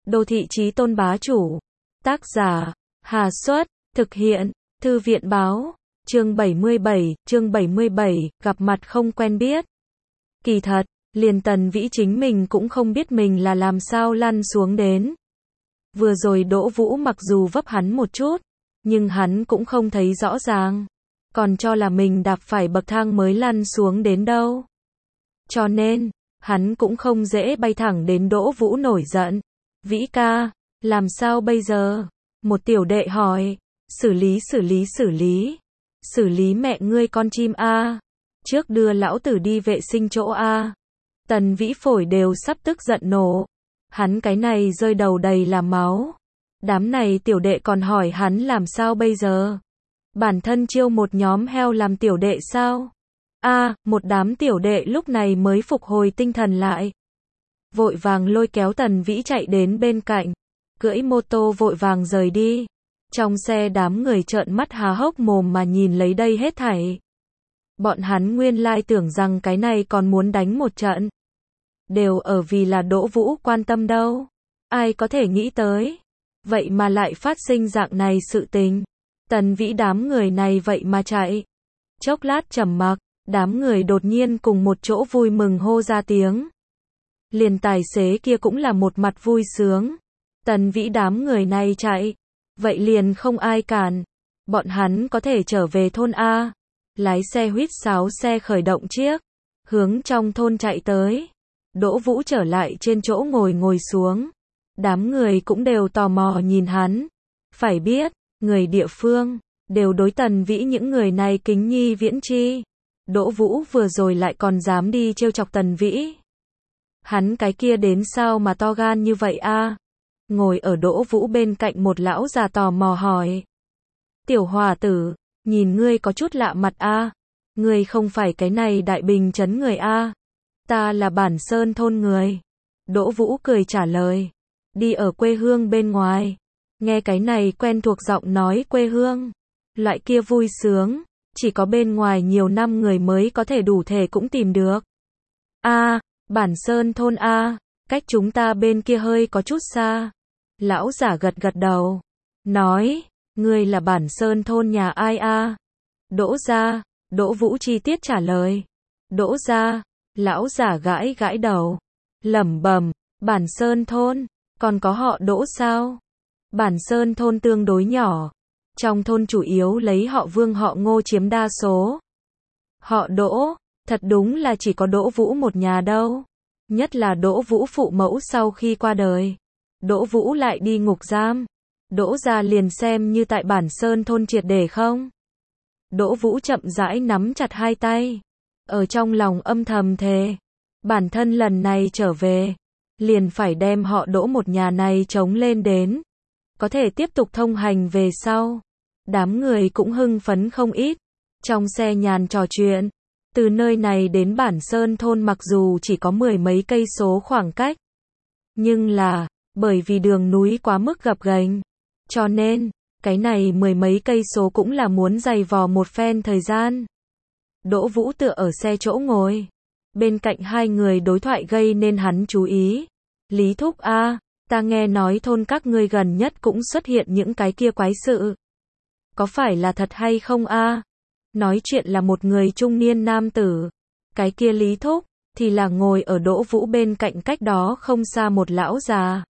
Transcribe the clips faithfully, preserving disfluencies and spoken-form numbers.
Đô thị chí tôn bá chủ. Tác giả, Hà Xuất, thực hiện, Thư viện báo, chương bảy mươi bảy, chương bảy mươi bảy, gặp mặt không quen biết. Kỳ thật, liền Tần Vĩ chính mình cũng không biết mình là làm sao lăn xuống đến. Vừa rồi Đỗ Vũ mặc dù vấp hắn một chút, nhưng hắn cũng không thấy rõ ràng, còn cho là mình đạp phải bậc thang mới lăn xuống đến đâu. Cho nên, hắn cũng không dễ bay thẳng đến Đỗ Vũ nổi giận. Vĩ ca, làm sao bây giờ? Một tiểu đệ hỏi. Xử lý xử lý xử lý. Xử lý mẹ ngươi con chim a. Trước đưa lão tử đi vệ sinh chỗ a. Tần Vĩ phổi đều sắp tức giận nổ. Hắn cái này rơi đầu đầy là máu. Đám này tiểu đệ còn hỏi hắn làm sao bây giờ? Bản thân chiêu một nhóm heo làm tiểu đệ sao? A, một đám tiểu đệ lúc này mới phục hồi tinh thần lại. Vội vàng lôi kéo Tần Vĩ chạy đến bên cạnh, cưỡi mô tô vội vàng rời đi. Trong xe đám người trợn mắt há hốc mồm mà nhìn lấy đây hết thảy. Bọn hắn nguyên lai tưởng rằng cái này còn muốn đánh một trận. Đều ở vì là Đỗ Vũ quan tâm đâu. Ai có thể nghĩ tới. Vậy mà lại phát sinh dạng này sự tình. Tần Vĩ đám người này vậy mà chạy. Chốc lát trầm mặc, đám người đột nhiên cùng một chỗ vui mừng hô ra tiếng. Liền tài xế kia cũng là một mặt vui sướng. Tần Vĩ đám người này chạy. Vậy liền không ai cản. Bọn hắn có thể trở về thôn A. Lái xe huýt sáo xe khởi động chiếc. Hướng trong thôn chạy tới. Đỗ Vũ trở lại trên chỗ ngồi ngồi xuống. Đám người cũng đều tò mò nhìn hắn. Phải biết, người địa phương, đều đối Tần Vĩ những người này kính nhi viễn chi. Đỗ Vũ vừa rồi lại còn dám đi trêu chọc Tần Vĩ. Hắn cái kia đến sao mà to gan như vậy a? Ngồi ở Đỗ Vũ bên cạnh một lão già tò mò hỏi. Tiểu hòa tử, nhìn ngươi có chút lạ mặt a. Ngươi không phải cái này Đại Bình trấn người a. Ta là Bản Sơn thôn người. Đỗ Vũ cười trả lời. Đi ở quê hương bên ngoài. Nghe cái này quen thuộc giọng nói quê hương. Loại kia vui sướng. Chỉ có bên ngoài nhiều năm người mới có thể đủ thể cũng tìm được. A, Bản Sơn thôn A, cách chúng ta bên kia hơi có chút xa. Lão giả gật gật đầu. Nói, ngươi là Bản Sơn thôn nhà ai a? Đỗ gia. Đỗ Vũ chi tiết trả lời. Đỗ gia. Lão giả gãi gãi đầu. Lẩm bẩm, Bản Sơn thôn, còn có họ Đỗ sao? Bản Sơn thôn tương đối nhỏ. Trong thôn chủ yếu lấy họ Vương họ Ngô chiếm đa số. Họ Đỗ, thật đúng là chỉ có Đỗ Vũ một nhà đâu. Nhất là Đỗ Vũ phụ mẫu sau khi qua đời. Đỗ Vũ lại đi ngục giam. Đỗ gia liền xem như tại Bản Sơn thôn triệt để không. Đỗ Vũ chậm rãi nắm chặt hai tay. Ở trong lòng âm thầm thề. Bản thân lần này trở về. Liền phải đem họ Đỗ một nhà này chống lên đến. Có thể tiếp tục thông hành về sau. Đám người cũng hưng phấn không ít. Trong xe nhàn trò chuyện. Từ nơi này đến Bản Sơn thôn mặc dù chỉ có mười mấy cây số khoảng cách. Nhưng là, bởi vì đường núi quá mức gập ghềnh. Cho nên, cái này mười mấy cây số cũng là muốn dày vò một phen thời gian. Đỗ Vũ tựa ở xe chỗ ngồi. Bên cạnh hai người đối thoại gây nên hắn chú ý. Lý Thúc a, ta nghe nói thôn các ngươi gần nhất cũng xuất hiện những cái kia quái sự. Có phải là thật hay không a? Nói chuyện là một người trung niên nam tử. Cái kia Lý Thúc, thì là ngồi ở Đỗ Vũ bên cạnh cách đó không xa một lão già.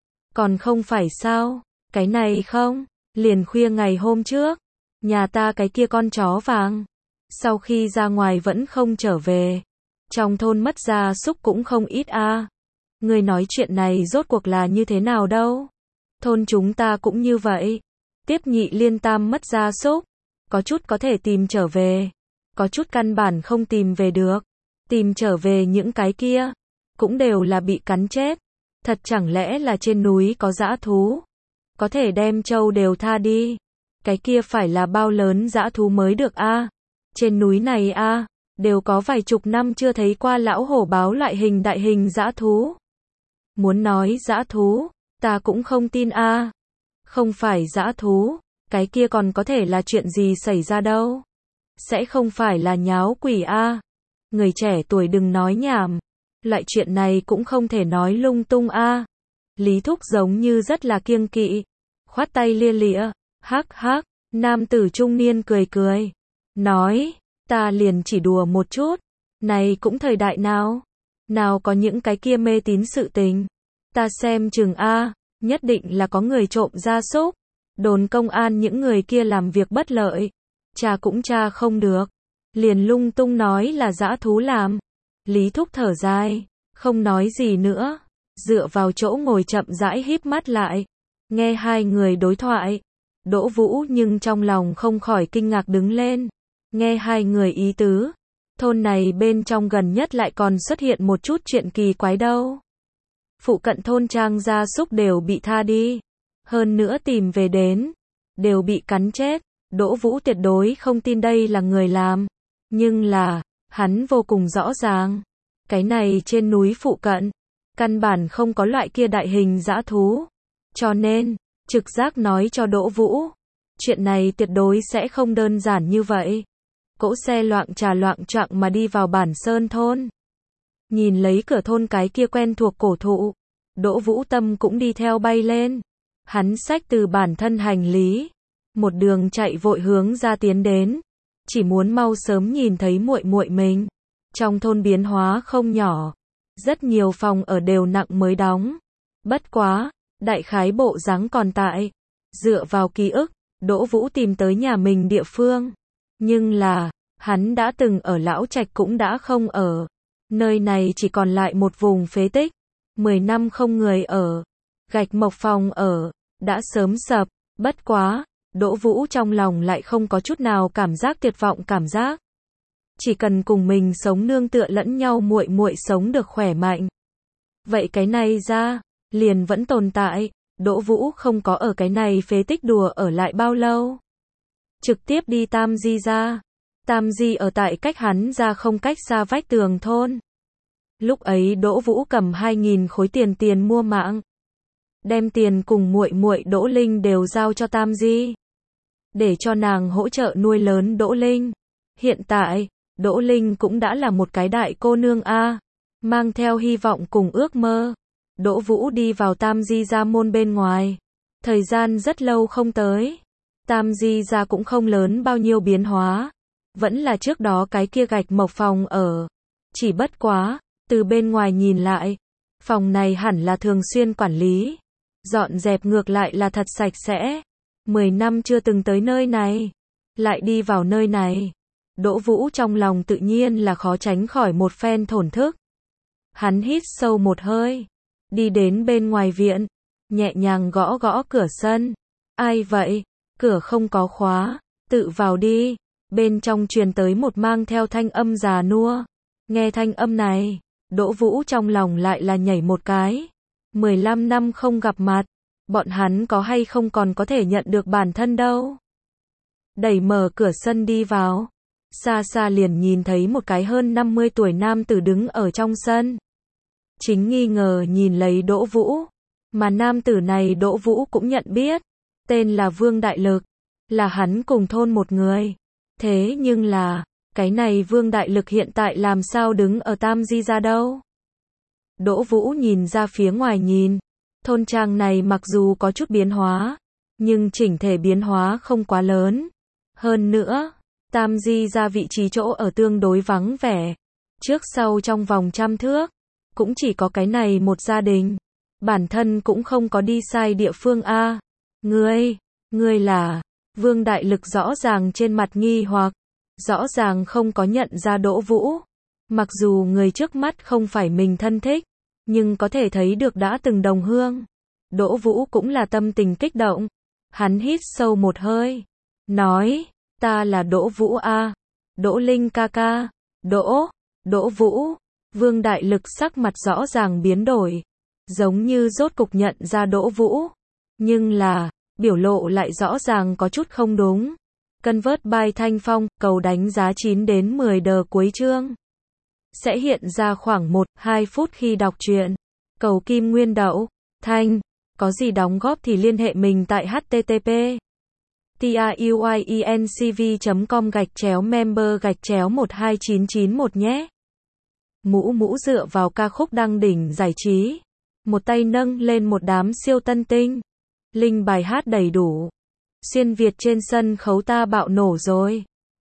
Còn không phải sao? Cái này không? Liền khuya ngày hôm trước. Nhà ta cái kia con chó vàng. Sau khi ra ngoài vẫn không trở về. Trong thôn mất gia súc cũng không ít a. Người nói chuyện này rốt cuộc là như thế nào đâu? Thôn chúng ta cũng như vậy. Tiếp nhị liên tam mất gia súc. Có chút có thể tìm trở về. Có chút căn bản không tìm về được. Tìm trở về những cái kia. Cũng đều là bị cắn chết. Thật chẳng lẽ là trên núi có dã thú. Có thể đem trâu đều tha đi. Cái kia phải là bao lớn dã thú mới được a? Trên núi này a, đều có vài chục năm chưa thấy qua lão hổ báo loại hình đại hình dã thú. Muốn nói dã thú, ta cũng không tin a. Không phải dã thú, cái kia còn có thể là chuyện gì xảy ra đâu. Sẽ không phải là nháo quỷ a. Người trẻ tuổi đừng nói nhảm. Loại chuyện này cũng không thể nói lung tung a. Lý Thúc giống như rất là kiêng kỵ, khoát tay lia lịa, hắc hắc, nam tử trung niên cười cười, nói, ta liền chỉ đùa một chút, này cũng thời đại nào, nào có những cái kia mê tín sự tình, ta xem chừng a, nhất định là có người trộm gia súc, đồn công an những người kia làm việc bất lợi, cha cũng cha không được, liền lung tung nói là dã thú làm. Lý Thúc thở dài, không nói gì nữa, dựa vào chỗ ngồi chậm rãi híp mắt lại, nghe hai người đối thoại. Đỗ Vũ nhưng trong lòng không khỏi kinh ngạc đứng lên, nghe hai người ý tứ, thôn này bên trong gần nhất lại còn xuất hiện một chút chuyện kỳ quái đâu. Phụ cận thôn trang gia súc đều bị tha đi, hơn nữa tìm về đến, đều bị cắn chết. Đỗ Vũ tuyệt đối không tin đây là người làm, nhưng là, hắn vô cùng rõ ràng, cái này trên núi phụ cận, căn bản không có loại kia đại hình dã thú, cho nên, trực giác nói cho Đỗ Vũ, chuyện này tuyệt đối sẽ không đơn giản như vậy. Cỗ xe loạng trà loạng choạng mà đi vào bản sơn thôn. Nhìn lấy cửa thôn cái kia quen thuộc cổ thụ, Đỗ Vũ tâm cũng đi theo bay lên. Hắn xách từ bản thân hành lý, một đường chạy vội hướng ra tiến đến, chỉ muốn mau sớm nhìn thấy muội muội mình. Trong thôn biến hóa không nhỏ, rất nhiều phòng ở đều nặng mới đóng. Bất quá, đại khái bộ dáng còn tại. Dựa vào ký ức, Đỗ Vũ tìm tới nhà mình địa phương. Nhưng là, hắn đã từng ở Lão Trạch cũng đã không ở. Nơi này chỉ còn lại một vùng phế tích. Mười năm không người ở. Gạch mộc phòng ở, đã sớm sập. Bất quá, Đỗ Vũ trong lòng lại không có chút nào cảm giác tuyệt vọng cảm giác. Chỉ cần cùng mình sống nương tựa lẫn nhau muội muội sống được khỏe mạnh. Vậy cái này ra, liền vẫn tồn tại. Đỗ Vũ không có ở cái này phế tích đùa ở lại bao lâu. Trực tiếp đi Tam Di ra. Tam Di ở tại cách hắn ra không cách xa vách tường thôn. Lúc ấy Đỗ Vũ cầm hai nghìn khối tiền tiền mua mạng. Đem tiền cùng muội muội Đỗ Linh đều giao cho Tam Di. Để cho nàng hỗ trợ nuôi lớn Đỗ Linh. Hiện tại, Đỗ Linh cũng đã là một cái đại cô nương a, mang theo hy vọng cùng ước mơ. Đỗ Vũ đi vào Tam Di gia môn bên ngoài. Thời gian rất lâu không tới. Tam Di gia cũng không lớn bao nhiêu biến hóa. Vẫn là trước đó cái kia gạch mộc phòng ở. Chỉ bất quá, từ bên ngoài nhìn lại, phòng này hẳn là thường xuyên quản lý. Dọn dẹp ngược lại là thật sạch sẽ. Mười năm chưa từng tới nơi này. Lại đi vào nơi này. Đỗ Vũ trong lòng tự nhiên là khó tránh khỏi một phen thổn thức. Hắn hít sâu một hơi. Đi đến bên ngoài viện. Nhẹ nhàng gõ gõ cửa sân. Ai vậy? Cửa không có khóa. Tự vào đi. Bên trong truyền tới một mang theo thanh âm già nua. Nghe thanh âm này, Đỗ Vũ trong lòng lại là nhảy một cái. Mười lăm năm không gặp mặt. Bọn hắn có hay không còn có thể nhận được bản thân đâu. Đẩy mở cửa sân đi vào. Xa xa liền nhìn thấy một cái hơn năm mươi tuổi nam tử đứng ở trong sân. Chính nghi ngờ nhìn lấy Đỗ Vũ. Mà nam tử này Đỗ Vũ cũng nhận biết. Tên là Vương Đại Lực. Là hắn cùng thôn một người. Thế nhưng là, cái này Vương Đại Lực hiện tại làm sao đứng ở Tam Di ra đâu? Đỗ Vũ nhìn ra phía ngoài nhìn. Thôn trang này mặc dù có chút biến hóa, nhưng chỉnh thể biến hóa không quá lớn. Hơn nữa, Tam Di ra vị trí chỗ ở tương đối vắng vẻ. Trước sau trong vòng trăm thước, cũng chỉ có cái này một gia đình. Bản thân cũng không có đi sai địa phương a. Ngươi, ngươi là... Vương Đại Lực rõ ràng trên mặt nghi hoặc, rõ ràng không có nhận ra Đỗ Vũ. Mặc dù người trước mắt không phải mình thân thích, nhưng có thể thấy được đã từng đồng hương. Đỗ Vũ cũng là tâm tình kích động. Hắn hít sâu một hơi, nói, ta là Đỗ Vũ a, Đỗ Linh ca ca. Đỗ, Đỗ Vũ. Vương Đại Lực sắc mặt rõ ràng biến đổi, giống như rốt cục nhận ra Đỗ Vũ. Nhưng là, biểu lộ lại rõ ràng có chút không đúng. Convert by Thanh Phong, cầu đánh giá chín đến mười đờ cuối chương. Sẽ hiện ra khoảng một đến hai phút khi đọc truyện. Cầu kim nguyên đậu. Thanh, có gì đóng góp thì liên hệ mình tại http truyencv chấm com gạch chéo member gạch chéo một hai chín chín một nhé. Mũ mũ dựa vào ca khúc đăng đỉnh giải trí. một tay nâng lên một đám siêu tân tinh. Linh bài hát đầy đủ. Xuyên Việt trên sân khấu ta bạo nổ rồi.